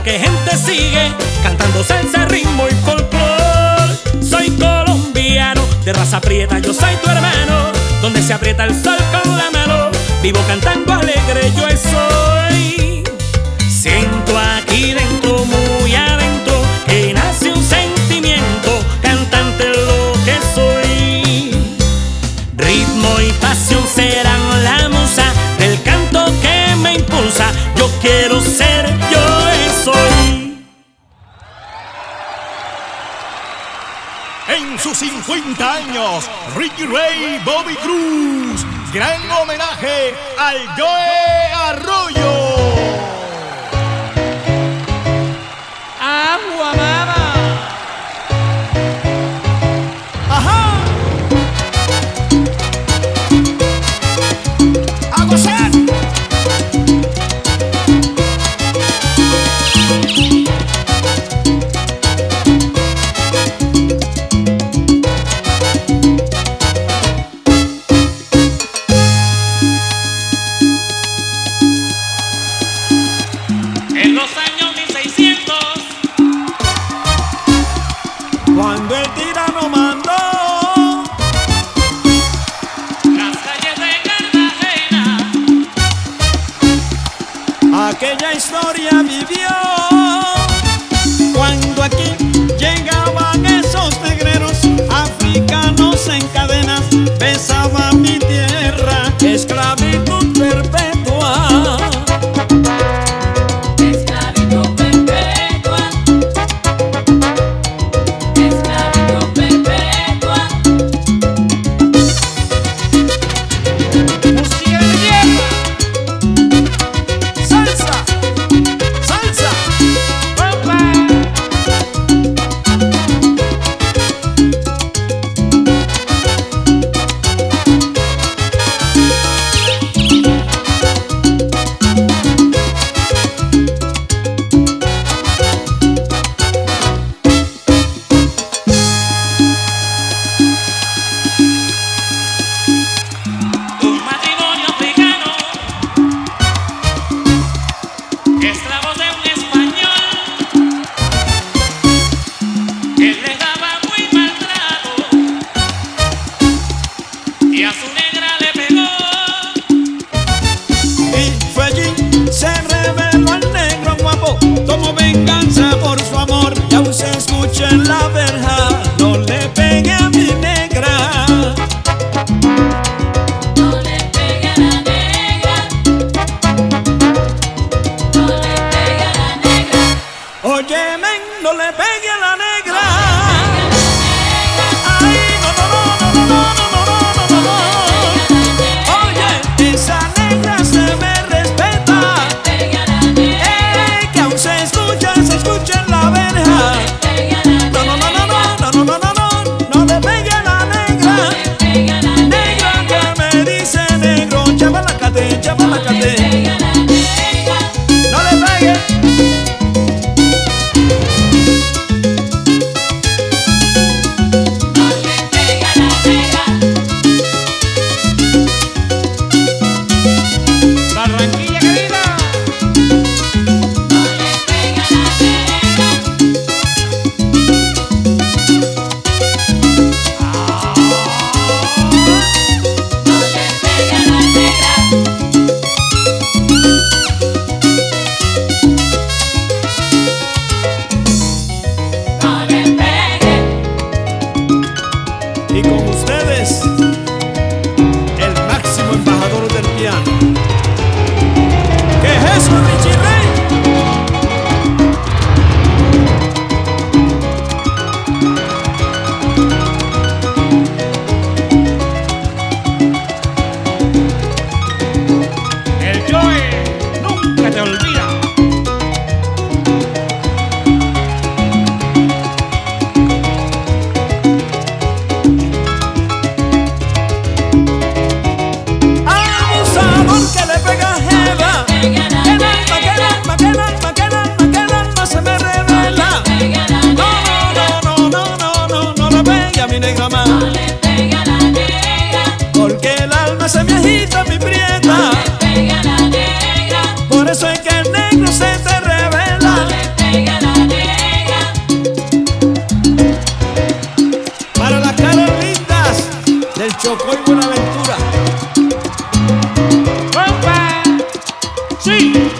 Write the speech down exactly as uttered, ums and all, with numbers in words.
que gente sigue cantando salsa, ritmo y folclor. Soy colombiano, de raza prieta, yo soy tu hermano. Donde se aprieta el sol con la mano, vivo cantando alegre, yo soy. Siento aquí dentro, muy adentro, que nace un sentimiento, cantante lo que soy. Ritmo y pasión serán la musa del canto que me impulsa. Yo quiero ser, yo soy. En sus cincuenta años, Ricky Ray Bobby Cruz, gran homenaje al Joe Arroyo. Agua mama. Ajá. A gozar. En los años mil seiscientos, Cuando el tirano mandó, las calles de Cartagena, aquella historia vivió. Cuando aquí llegaban esos negreros africanos en cadenas, besaban mi tierra, esclavitud perpetua. Esclavitud perpetua, esclavitud perpetua. Música de guerra, salsa, salsa, papá. un matrimonio africano, esclavos de un español, que les daba muy maltrato y a su negra le pegó. Y fue allí, se reveló al negro guapo, como venganza por su amor. Y aún se escucha en la verja, no le pegue a mi negra. No le pegue a la negra, no le pegue a la negra, Oye, men, no le pegue a la negra. pegue a Ay, no, no, no, no, no, no, no, no, no, no, no. Oye, esa negra se me respeta. la negra, Eh, que aún se escucha, se escucha en la verja. pegue a la No, no, no, no, no, no, no, no, no, no, no le pegue a la negra. pegue a la Negra que me dice negro, chavalacate, chavalacate. pegue a la negra, No le pegue. no le pegue a la negra. Barranquilla querida. No le pegue a la negra, no le pegue a la negra. Sí.